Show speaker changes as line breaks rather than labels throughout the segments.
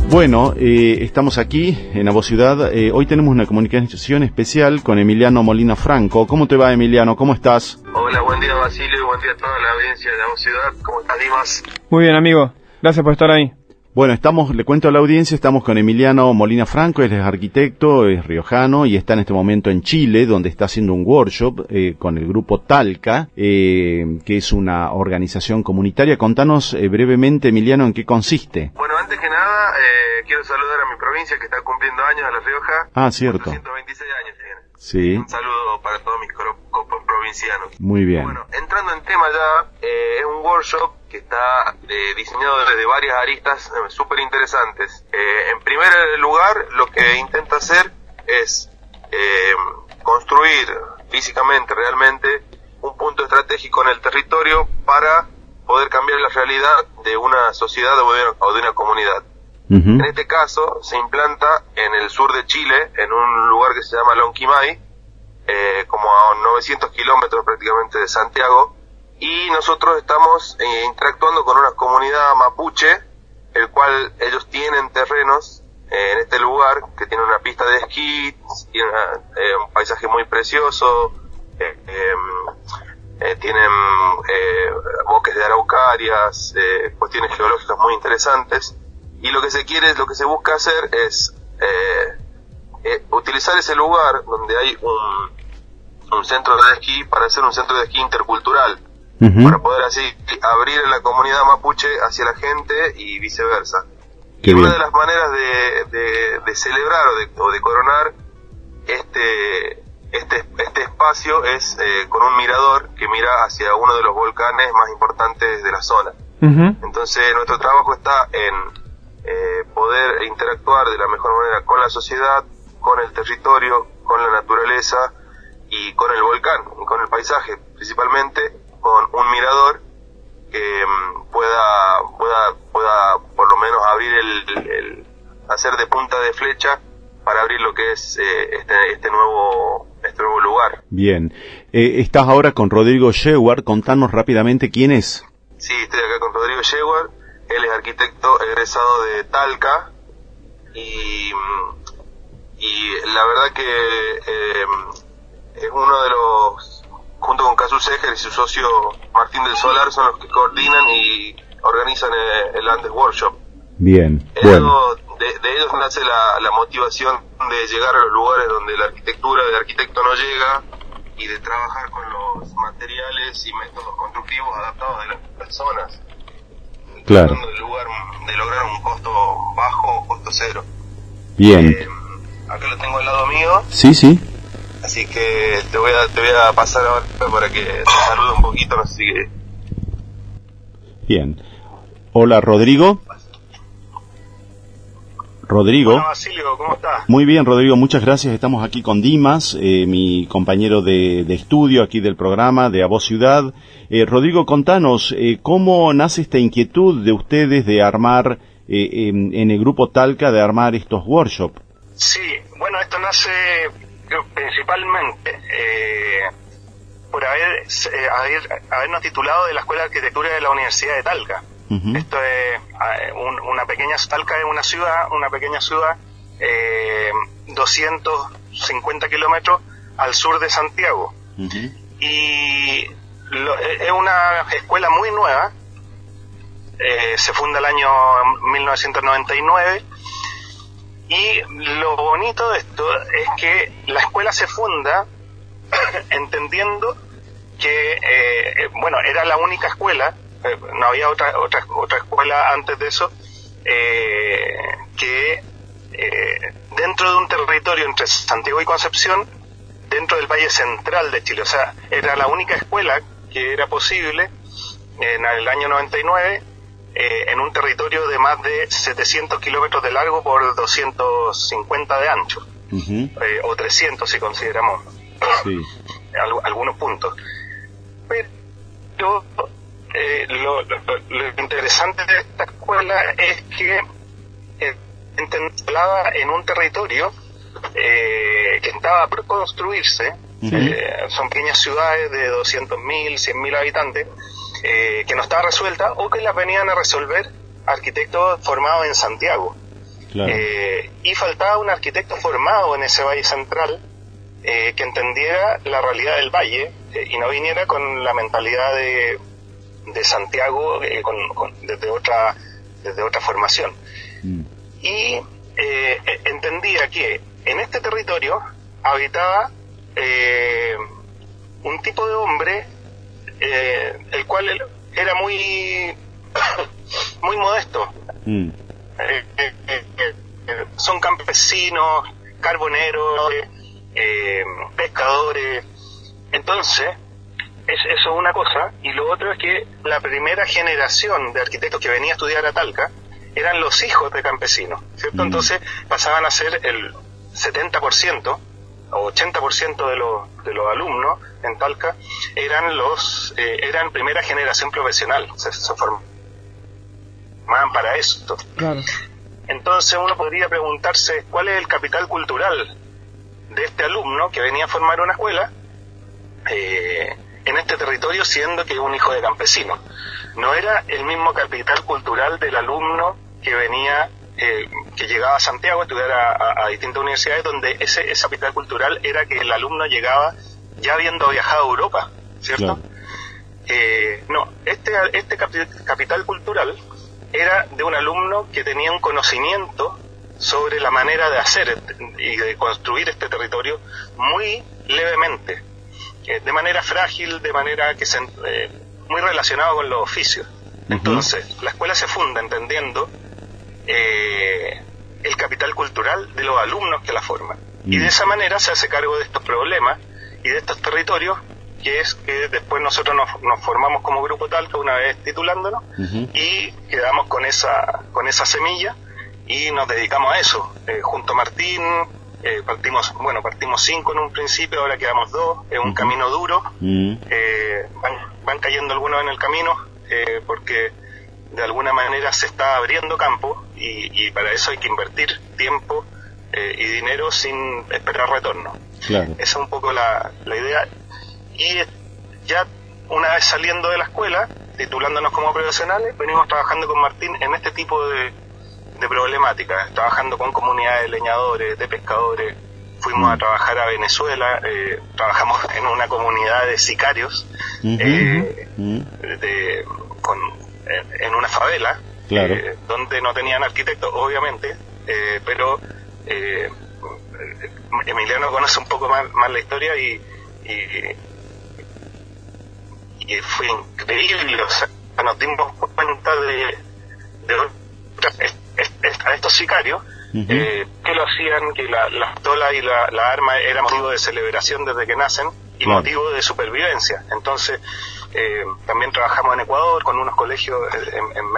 Bueno, estamos aquí en La Voz Ciudad. Hoy tenemos una comunicación especial con Emiliano Molina Franco. ¿Cómo te va, Emiliano? ¿Cómo estás?
Hola, buen día, Basilio, y buen día a toda la audiencia de La Voz Ciudad. ¿Cómo estás, Dimas?
Muy bien, amigo. Gracias por estar ahí.
Bueno, le cuento a la audiencia, estamos con Emiliano Molina Franco. Él es arquitecto, es riojano y está en este momento en Chile, donde está haciendo un workshop con el grupo Talca, que es una organización comunitaria. Contanos brevemente, Emiliano, en qué consiste.
Bueno, antes que nada, quiero saludar a mi provincia que está cumpliendo años, a La Rioja.
Ah, cierto.
126 años tiene.
Sí.
Un saludo para todos mis provincianos.
Muy bien.
Bueno, entrando en tema ya, es un workshop que está diseñado desde varias aristas súper interesantes. En primer lugar, lo que intenta hacer es construir físicamente, realmente, un punto estratégico en el territorio para poder cambiar la realidad de una sociedad o de una comunidad. En este caso, se implanta en el sur de Chile, en un lugar que se llama Lonquimay, como a 900 kilómetros prácticamente de Santiago, y nosotros estamos interactuando con una comunidad mapuche, el cual ellos tienen terrenos en este lugar, que tiene una pista de esquí, tiene un paisaje muy precioso, tienen bosques de araucarias, cuestiones geológicas muy interesantes, y lo que se busca hacer es utilizar ese lugar donde hay un centro de esquí para hacer un centro de esquí intercultural, para poder así abrir a la comunidad mapuche hacia la gente y viceversa.
Qué
y
bien.
una de las maneras de celebrar o de coronar este espacio es con un mirador que mira hacia uno de los volcanes más importantes de la zona. Entonces nuestro trabajo está en poder interactuar de la mejor manera con la sociedad, con el territorio, con la naturaleza y con el volcán, y con el paisaje, principalmente con un mirador que pueda por lo menos abrir hacer de punta de flecha para abrir lo que es este nuevo lugar.
Bien. Estás ahora con Rodrigo Sheward. Contanos rápidamente quién es.
Sí, estoy acá con Rodrigo Sheward. Él es arquitecto egresado de Talca y la verdad que es uno de los, junto con Casu Seger y su socio Martín del Solar, son los que coordinan y organizan el Andes Workshop.
Bien, bueno.
De ellos nace la motivación de llegar a los lugares donde la arquitectura del arquitecto no llega y de trabajar con los materiales y métodos constructivos adaptados de las personas.
Claro.
De lograr un costo bajo o costo cero.
Bien.
Acá lo tengo al lado mío.
Sí, sí.
Así que te voy a pasar ahora para que te salude un poquito, no sé si...
Bien. Hola, Rodrigo. Rodrigo.
Hola, Basilio, ¿cómo estás?
Muy bien, Rodrigo, muchas gracias. Estamos aquí con Dimas, mi compañero de estudio aquí del programa de A Voz Ciudad. Rodrigo, contanos, ¿cómo nace esta inquietud de ustedes de armar, en el grupo Talca, de armar estos workshops?
Sí, bueno, esto nace principalmente por habernos titulado de la Escuela de Arquitectura de la Universidad de Talca. Esto es Talca es una pequeña ciudad 250 kilómetros al sur de Santiago. Y es una escuela muy nueva, se funda el año 1999, y lo bonito de esto es que la escuela se funda entendiendo que era la única escuela, no había otra escuela antes de eso, que dentro de un territorio entre Santiago y Concepción, dentro del Valle Central de Chile, o sea, era la única escuela que era posible en el año 99 en un territorio de más de 700 kilómetros de largo por 250 de ancho, o 300 si consideramos algunos puntos. Pero lo interesante de esta escuela es que instalada en un territorio que estaba por construirse. Son pequeñas ciudades de 200.000, 100.000 habitantes, que no estaba resuelta o que las venían a resolver arquitectos formados en Santiago.
Claro.
Y faltaba un arquitecto formado en ese Valle Central que entendiera la realidad del valle y no viniera con la mentalidad de Santiago desde otra formación. Y entendía que en este territorio habitaba un tipo de hombre el cual era muy modesto. Son campesinos, carboneros, pescadores. Entonces, eso es una cosa. Y lo otro es que la primera generación de arquitectos que venía a estudiar a Talca eran los hijos de campesinos, ¿cierto? Entonces pasaban a ser el 70% o 80% de los alumnos en Talca eran primera generación profesional, se formaban para esto.
Claro.
Entonces uno podría preguntarse cuál es el capital cultural de este alumno que venía a formar una escuela en este territorio, siendo que es un hijo de campesino. No era el mismo capital cultural del alumno que venía, que llegaba a Santiago a estudiar a distintas universidades, donde ese capital cultural era que el alumno llegaba ya habiendo viajado a Europa, ¿cierto? Claro. No, este capital cultural era de un alumno que tenía un conocimiento sobre la manera de hacer y de construir este territorio muy levemente, de manera frágil, de manera que muy relacionado con los oficios. Entonces, la escuela se funda entendiendo el capital cultural de los alumnos que la forman. Y de esa manera se hace cargo de estos problemas y de estos territorios, que es que después nosotros nos formamos como Grupo Talca una vez titulándonos y quedamos con esa semilla y nos dedicamos a eso. Junto a Martín partimos 5 en un principio, ahora quedamos 2, es un camino duro, van cayendo algunos en el camino porque de alguna manera se está abriendo campo y para eso hay que invertir tiempo y dinero sin esperar retorno.
Claro.
Esa es un poco la idea. Y ya una vez saliendo de la escuela, titulándonos como profesionales, venimos trabajando con Martín en este tipo de problemáticas, trabajando con comunidades de leñadores, de pescadores. Fuimos a trabajar a Venezuela, trabajamos en una comunidad de sicarios, en una favela,
claro.
Donde no tenían arquitectos, obviamente, pero Emiliano conoce un poco más la historia y fue increíble. O sea, nos dimos cuenta de estos sicarios que lo hacían, que la pistola y la arma eran motivo de celebración desde que nacen y
claro.
motivo de supervivencia. Entonces también trabajamos en Ecuador con unos colegios en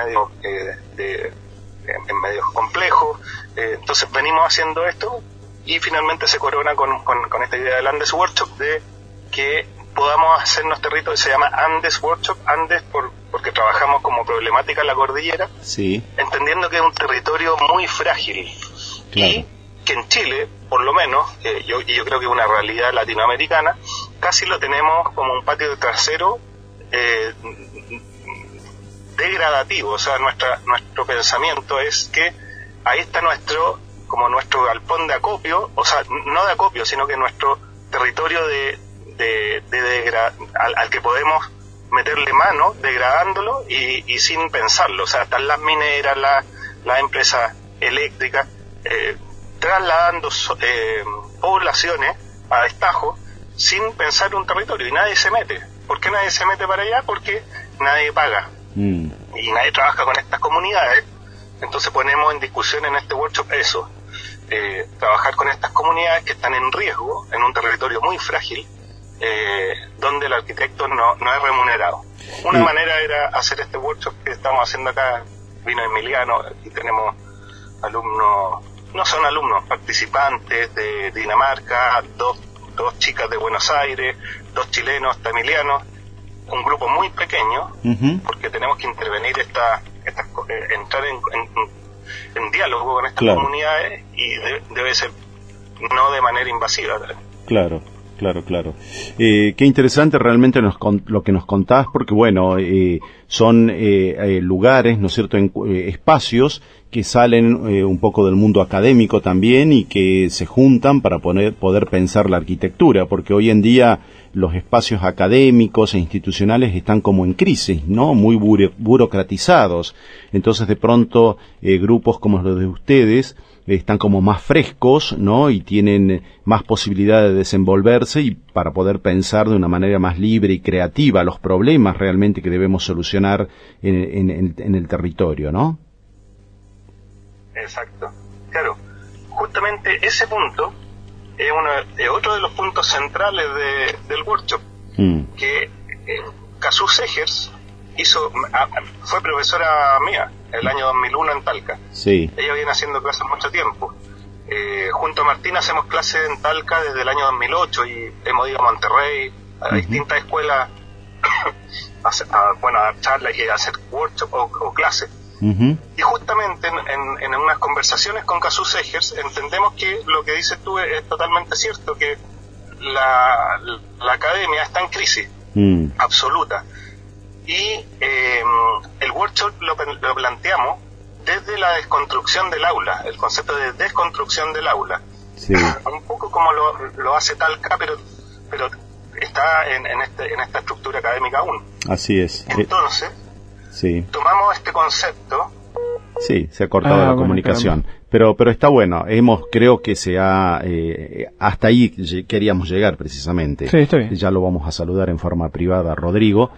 medios complejos. Entonces venimos haciendo esto y finalmente se corona con esta idea del Andes Workshop, de que podamos hacernos territorio. Se llama Andes Workshop, Andes porque trabajamos como problemática en la cordillera,
sí.
Entendiendo que es un territorio muy frágil, claro. Y que en Chile, por lo menos, yo creo que es una realidad latinoamericana, casi lo tenemos como un patio trasero degradativo. O sea, nuestro pensamiento es que ahí está nuestro galpón de acopio, o sea, no de acopio, sino que nuestro territorio al que podemos meterle mano, degradándolo y sin pensarlo. O sea, están las mineras, las empresas eléctricas, trasladando poblaciones a destajo sin pensar un territorio, y nadie se mete. ¿Por qué nadie se mete para allá? Porque nadie paga y nadie trabaja con estas comunidades. Entonces ponemos en discusión en este workshop eso, trabajar con estas comunidades que están en riesgo en un territorio muy frágil, donde el arquitecto no es remunerado. Una manera era hacer este workshop que estamos haciendo acá. Vino Emiliano y tenemos alumnos, no son alumnos, participantes de Dinamarca, dos chicas de Buenos Aires, 2 chilenos, está Emiliano, un grupo muy pequeño, porque tenemos que intervenir entrar en diálogo con estas
claro.
comunidades, y debe ser no de manera invasiva.
Claro. claro, claro. Qué interesante realmente lo que nos contás, porque bueno, son lugares, ¿no es cierto?, espacios que salen un poco del mundo académico también y que se juntan para poder pensar la arquitectura, porque hoy en día los espacios académicos e institucionales están como en crisis, ¿no?, muy burocratizados. Entonces de pronto grupos como los de ustedes están como más frescos, ¿no?, y tienen más posibilidad de desenvolverse y para poder pensar de una manera más libre y creativa los problemas realmente que debemos solucionar en el territorio, ¿no?
Exacto. Claro, justamente ese punto es otro de los puntos centrales del workshop, que Cazzu Segers fue profesora mía el año 2001 en Talca.
Sí.
Ella viene haciendo clases mucho tiempo. Junto a Martín hacemos clases en Talca desde el año 2008 y hemos ido a Monterrey, a distintas escuelas, a dar charlas y a hacer workshops o clases. Y justamente en unas conversaciones con Cazzu Segers entendemos que lo que dices tú es totalmente cierto, que la academia está en crisis absoluta. Y el workshop lo planteamos desde la desconstrucción del aula, el concepto de desconstrucción del aula.
Sí.
Un poco como lo hace Talca, pero está en esta estructura académica aún.
Así es.
Entonces,
sí,
tomamos este concepto.
Sí, se ha cortado la comunicación, pero está bueno. Creo que hasta ahí queríamos llegar precisamente.
Sí, está bien.
Ya lo vamos a saludar en forma privada, Rodrigo.